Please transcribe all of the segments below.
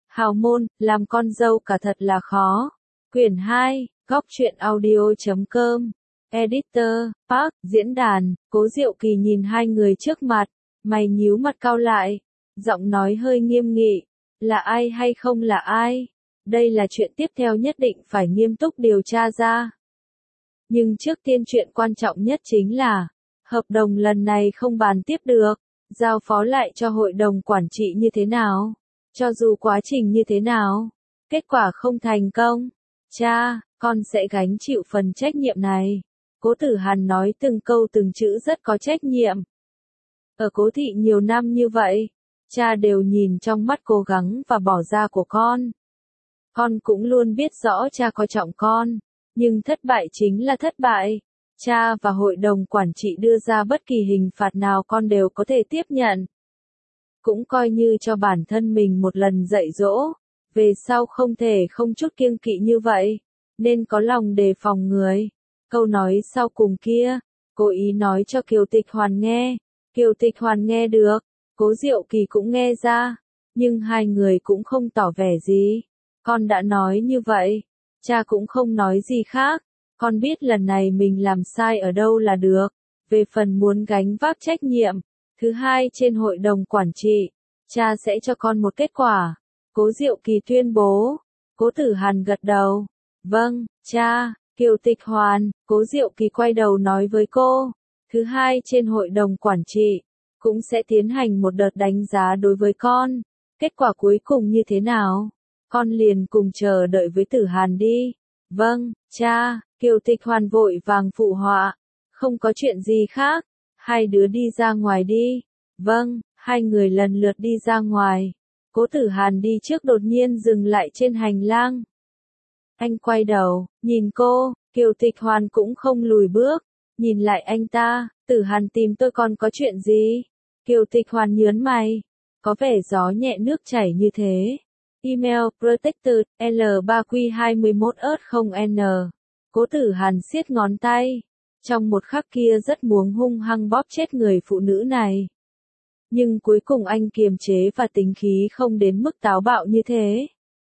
Hào môn, làm con dâu cả thật là khó. Quyển 2, góc truyện audio.com. Editor, Park, diễn đàn, Cố Diệu Kỳ nhìn hai người trước mặt, mày nhíu mặt cau lại, giọng nói hơi nghiêm nghị, là ai hay không là ai? Đây là chuyện tiếp theo nhất định phải nghiêm túc điều tra ra. Nhưng trước tiên chuyện quan trọng nhất chính là, hợp đồng lần này không bàn tiếp được, giao phó lại cho hội đồng quản trị như thế nào? Cho dù quá trình như thế nào, kết quả không thành công, cha, con sẽ gánh chịu phần trách nhiệm này. Cố Tử Hàn nói từng câu từng chữ rất có trách nhiệm. Ở Cố thị nhiều năm như vậy, cha đều nhìn trong mắt cố gắng và bỏ ra của con. Con cũng luôn biết rõ cha coi trọng con, nhưng thất bại chính là thất bại. Cha và hội đồng quản trị đưa ra bất kỳ hình phạt nào con đều có thể tiếp nhận. Cũng coi như cho bản thân mình một lần dạy dỗ, về sau không thể không chút kiêng kỵ như vậy, nên có lòng đề phòng người. Câu nói sau cùng kia, cố ý nói cho Kiều Tịch Hoàn nghe. Kiều Tịch Hoàn nghe được, Cố Diệu Kỳ cũng nghe ra, nhưng hai người cũng không tỏ vẻ gì. Con đã nói như vậy, cha cũng không nói gì khác, con biết lần này mình làm sai ở đâu là được, về phần muốn gánh vác trách nhiệm. Thứ hai trên hội đồng quản trị, cha sẽ cho con một kết quả. Cố Diệu Kỳ tuyên bố. Cố Tử Hàn gật đầu. Vâng, cha. Kiều Tịch Hoàn, Cố Diệu Kỳ quay đầu nói với cô. Thứ hai trên hội đồng quản trị, cũng sẽ tiến hành một đợt đánh giá đối với con. Kết quả cuối cùng như thế nào? Con liền cùng chờ đợi với Tử Hàn đi. Vâng, cha. Kiều Tịch Hoàn vội vàng phụ họa. Không có chuyện gì khác. Hai đứa đi ra ngoài đi. Vâng, hai người lần lượt đi ra ngoài. Cố Tử Hàn đi trước đột nhiên dừng lại trên hành lang. Anh quay đầu, nhìn cô, Kiều Tịch Hoàn cũng không lùi bước, nhìn lại anh ta, Tử Hàn tìm tôi còn có chuyện gì? Kiều Tịch Hoàn nhớn mày, có vẻ gió nhẹ nước chảy như thế. Email protected L3Q21Ớt0N. Cố Tử Hàn siết ngón tay. Trong một khắc kia rất muốn hung hăng bóp chết người phụ nữ này. Nhưng cuối cùng anh kiềm chế và tính khí không đến mức táo bạo như thế.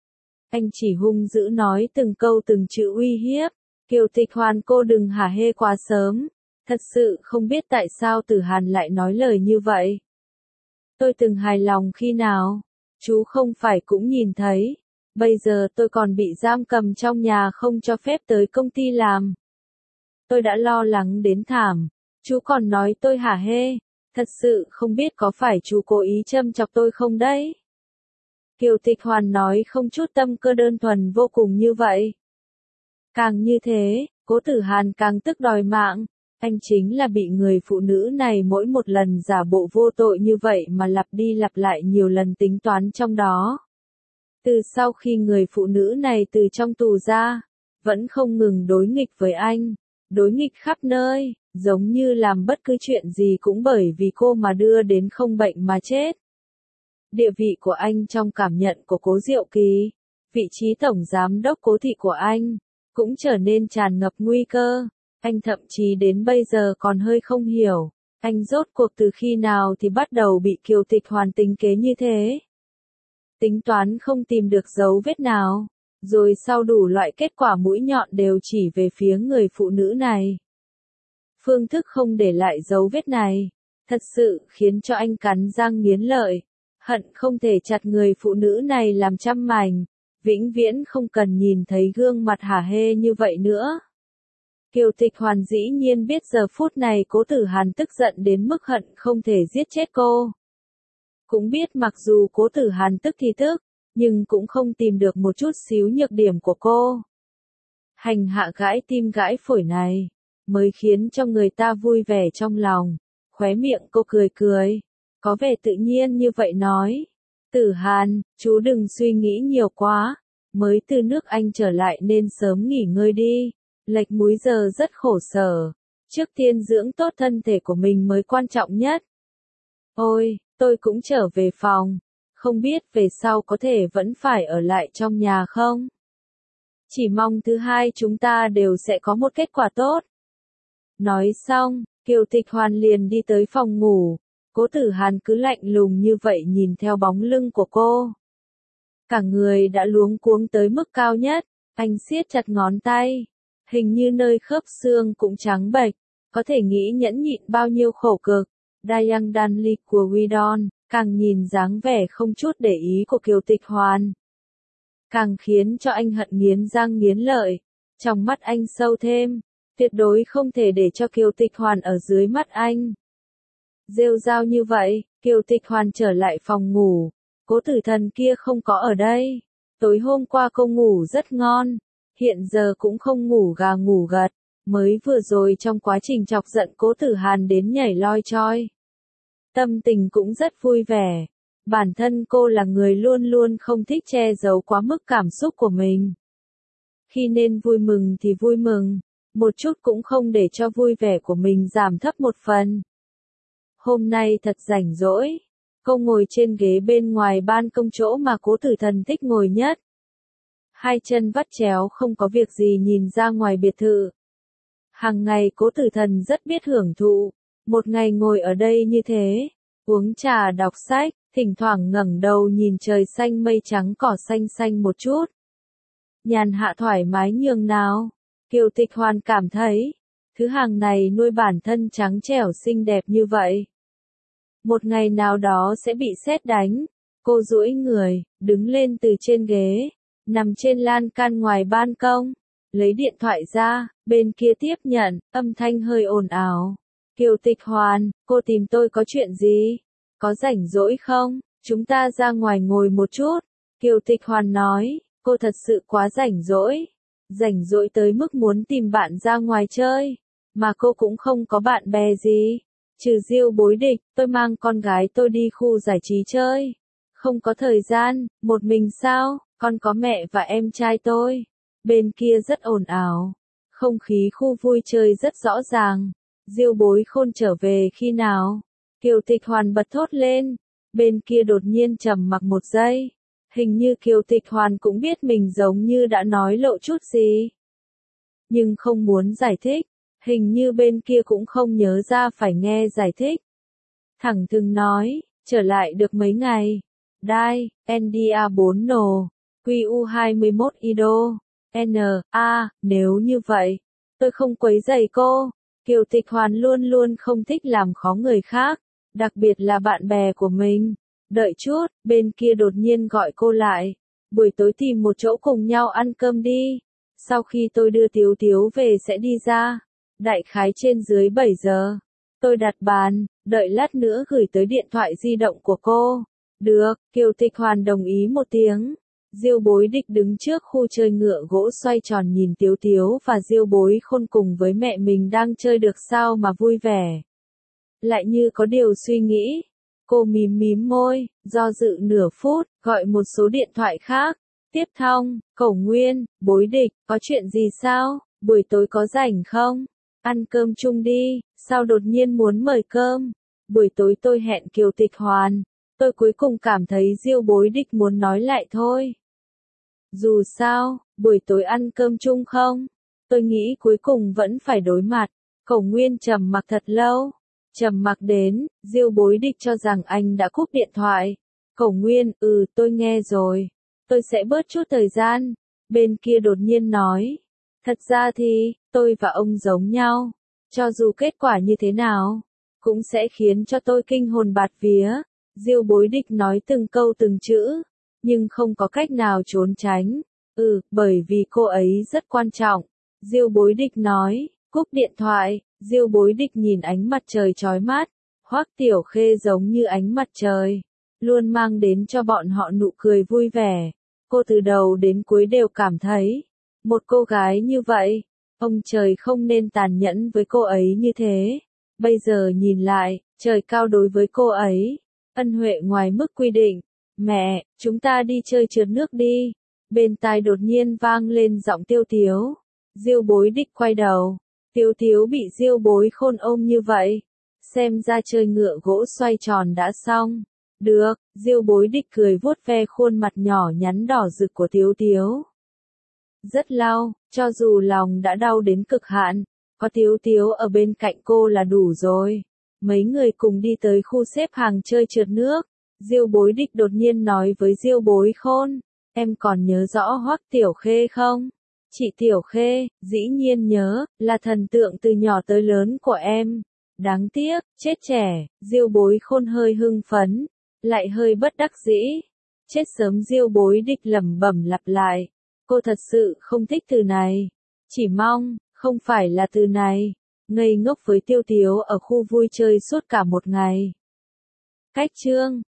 Anh chỉ hung dữ nói từng câu từng chữ uy hiếp. Kiều Tịch Hoàn cô đừng hả hê quá sớm. Thật sự không biết tại sao Tử Hàn lại nói lời như vậy. Tôi từng hài lòng khi nào? Chú không phải cũng nhìn thấy. Bây giờ tôi còn bị giam cầm trong nhà không cho phép tới công ty làm. Tôi đã lo lắng đến thảm. Chú còn nói tôi hả hê. Thật sự không biết có phải chú cố ý châm chọc tôi không đấy? Kiều Tịch Hoàn nói không chút tâm cơ đơn thuần vô cùng như vậy. Càng như thế, Cố Tử Hàn càng tức đòi mạng. Anh chính là bị người phụ nữ này mỗi một lần giả bộ vô tội như vậy mà lặp đi lặp lại nhiều lần tính toán trong đó. Từ sau khi người phụ nữ này từ trong tù ra, vẫn không ngừng đối nghịch với anh. Đối nghịch khắp nơi, giống như làm bất cứ chuyện gì cũng bởi vì cô mà đưa đến không bệnh mà chết. Địa vị của anh trong cảm nhận của Cố Diệu Kỳ, vị trí tổng giám đốc Cố thị của anh, cũng trở nên tràn ngập nguy cơ. Anh thậm chí đến bây giờ còn hơi không hiểu, anh rốt cuộc từ khi nào thì bắt đầu bị Kiều Tịch Hoàn tính kế như thế. Tính toán không tìm được dấu vết nào, rồi sau đủ loại kết quả mũi nhọn đều chỉ về phía người phụ nữ này. Phương thức không để lại dấu vết này, thật sự khiến cho anh cắn răng nghiến lợi, hận không thể chặt người phụ nữ này làm trăm mảnh, vĩnh viễn không cần nhìn thấy gương mặt hả hê như vậy nữa. Kiều Tịch Hoàn dĩ nhiên biết giờ phút này Cố Tử Hàn tức giận đến mức hận không thể giết chết cô. Cũng biết mặc dù Cố Tử Hàn tức thì tức, nhưng cũng không tìm được một chút xíu nhược điểm của cô. Hành hạ gãi tim gãi phổi này, mới khiến cho người ta vui vẻ trong lòng. Khóe miệng cô cười cười, có vẻ tự nhiên như vậy nói. Tử Hàn, chú đừng suy nghĩ nhiều quá, mới từ nước Anh trở lại nên sớm nghỉ ngơi đi. Lệch múi giờ rất khổ sở, trước tiên dưỡng tốt thân thể của mình mới quan trọng nhất. Ôi, tôi cũng trở về phòng, không biết về sau có thể vẫn phải ở lại trong nhà không? Chỉ mong thứ hai chúng ta đều sẽ có một kết quả tốt. Nói xong, Kiều Tịch Hoàn liền đi tới phòng ngủ, Cố Tử Hàn cứ lạnh lùng như vậy nhìn theo bóng lưng của cô. Cả người đã luống cuống tới mức cao nhất, anh siết chặt ngón tay. Hình như nơi khớp xương cũng trắng bệch, có thể nghĩ nhẫn nhịn bao nhiêu khổ cực. Dayang Danli của Widon, càng nhìn dáng vẻ không chút để ý của Kiều Tịch Hoàn, càng khiến cho anh hận nghiến răng nghiến lợi. Trong mắt anh sâu thêm, tuyệt đối không thể để cho Kiều Tịch Hoàn ở dưới mắt anh. Rêu rao như vậy, Kiều Tịch Hoàn trở lại phòng ngủ. Cố Tử Thần kia không có ở đây. Tối hôm qua cô ngủ rất ngon, hiện giờ cũng không ngủ gà ngủ gật. Mới vừa rồi trong quá trình chọc giận Cố Tử Hàn đến nhảy loi choi. Tâm tình cũng rất vui vẻ. Bản thân cô là người luôn luôn không thích che giấu quá mức cảm xúc của mình. Khi nên vui mừng thì vui mừng, một chút cũng không để cho vui vẻ của mình giảm thấp một phần. Hôm nay thật rảnh rỗi, cô ngồi trên ghế bên ngoài ban công chỗ mà Cố Tử Thần thích ngồi nhất. Hai chân vắt chéo không có việc gì nhìn ra ngoài biệt thự. Hàng ngày Cố Tử Thần rất biết hưởng thụ, một ngày ngồi ở đây như thế, uống trà đọc sách, thỉnh thoảng ngẩng đầu nhìn trời xanh mây trắng cỏ xanh xanh một chút. Nhàn hạ thoải mái nhường nào. Kiều Tịch Hoàn cảm thấy, thứ hàng này nuôi bản thân trắng trẻo xinh đẹp như vậy. Một ngày nào đó sẽ bị sét đánh. Cô duỗi người, đứng lên từ trên ghế, nằm trên lan can ngoài ban công, lấy điện thoại ra, bên kia tiếp nhận, âm thanh hơi ồn ào. Kiều Tịch Hoàn, cô tìm tôi có chuyện gì? Có rảnh rỗi không? Chúng ta ra ngoài ngồi một chút. Kiều Tịch Hoàn nói, cô thật sự quá rảnh rỗi. Rảnh rỗi tới mức muốn tìm bạn ra ngoài chơi. Mà cô cũng không có bạn bè gì. Trừ Diêu Bối Địch, tôi mang con gái tôi đi khu giải trí chơi. Không có thời gian, một mình sao, con có mẹ và em trai tôi. Bên kia rất ồn ào. Không khí khu vui chơi rất rõ ràng. Diêu Bối Khôn trở về khi nào? Kiều Tịch Hoàn bật thốt lên. Bên kia đột nhiên trầm mặc một giây. Hình như Kiều Tịch Hoàn cũng biết mình giống như đã nói lộ chút gì. Nhưng không muốn giải thích. Hình như bên kia cũng không nhớ ra phải nghe giải thích. Thẳng thừng nói, trở lại được mấy ngày. Đai, NDA4 nồ, QU21 IDO, nếu như vậy, tôi không quấy rầy cô. Kiều Tịch Hoàn luôn luôn không thích làm khó người khác, đặc biệt là bạn bè của mình. Đợi chút, bên kia đột nhiên gọi cô lại. Buổi tối tìm một chỗ cùng nhau ăn cơm đi. Sau khi tôi đưa Tiếu Tiếu về sẽ đi ra. Đại khái trên dưới 7 giờ. Tôi đặt bàn, đợi lát nữa gửi tới điện thoại di động của cô. Được, Kiều Tịch Hoàn đồng ý một tiếng. Diêu Bối Địch đứng trước khu chơi ngựa gỗ xoay tròn nhìn Tiếu Tiếu và Diêu Bối Khôn cùng với mẹ mình đang chơi được sao mà vui vẻ. Lại như có điều suy nghĩ. Cô mím mím môi, do dự nửa phút, gọi một số điện thoại khác. Tiếp thông, Cẩu Nguyên, Bối Địch, có chuyện gì sao? Buổi tối có rảnh không? Ăn cơm chung đi, sao đột nhiên muốn mời cơm? Buổi tối tôi hẹn Kiều Tịch Hoàn. Tôi cuối cùng cảm thấy Diêu Bối Địch muốn nói lại thôi. Dù sao, buổi tối ăn cơm chung không? Tôi nghĩ cuối cùng vẫn phải đối mặt. Cẩu Nguyên trầm mặc thật lâu. Trầm mặc đến, Diêu Bối Địch cho rằng anh đã cúp điện thoại. Cẩu Nguyên, tôi nghe rồi. Tôi sẽ bớt chút thời gian. Bên kia đột nhiên nói. Thật ra thì, tôi và ông giống nhau. Cho dù kết quả như thế nào, cũng sẽ khiến cho tôi kinh hồn bạt vía. Diêu Bối Địch nói từng câu từng chữ, nhưng không có cách nào trốn tránh. Bởi vì cô ấy rất quan trọng. Diêu Bối Địch nói, cúp điện thoại. Diêu Bối Địch nhìn ánh mặt trời chói mắt. Hoắc Tiểu Khê giống như ánh mặt trời, luôn mang đến cho bọn họ nụ cười vui vẻ. Cô từ đầu đến cuối đều cảm thấy, một cô gái như vậy, ông trời không nên tàn nhẫn với cô ấy như thế. Bây giờ nhìn lại, trời cao đối với cô ấy, ân huệ ngoài mức quy định. Mẹ, chúng ta đi chơi trượt nước đi. Bên tai đột nhiên vang lên giọng Tiêu Tiếu. Diêu Bối Địch quay đầu. Tiếu Tiếu bị Diêu Bối Khôn ôm như vậy. Xem ra chơi ngựa gỗ xoay tròn đã xong. Được, Diêu Bối Địch cười vuốt ve khuôn mặt nhỏ nhắn đỏ rực của Tiếu Tiếu. Rất lâu, cho dù lòng đã đau đến cực hạn, có Tiếu Tiếu ở bên cạnh cô là đủ rồi. Mấy người cùng đi tới khu xếp hàng chơi trượt nước. Diêu Bối Địch đột nhiên nói với Diêu Bối Khôn, Em còn nhớ rõ Hoắc Tiểu Khê không? Chị Tiểu Khê, dĩ nhiên nhớ, là thần tượng từ nhỏ tới lớn của em. Đáng tiếc, chết trẻ, Diêu Bối Khôn hơi hưng phấn, lại hơi bất đắc dĩ. Chết sớm Diêu Bối Địch lẩm bẩm lặp lại. Cô thật sự không thích từ này. Chỉ mong, không phải là từ này. Ngây ngốc với Tiêu Tiếu ở khu vui chơi suốt cả một ngày. Cách chương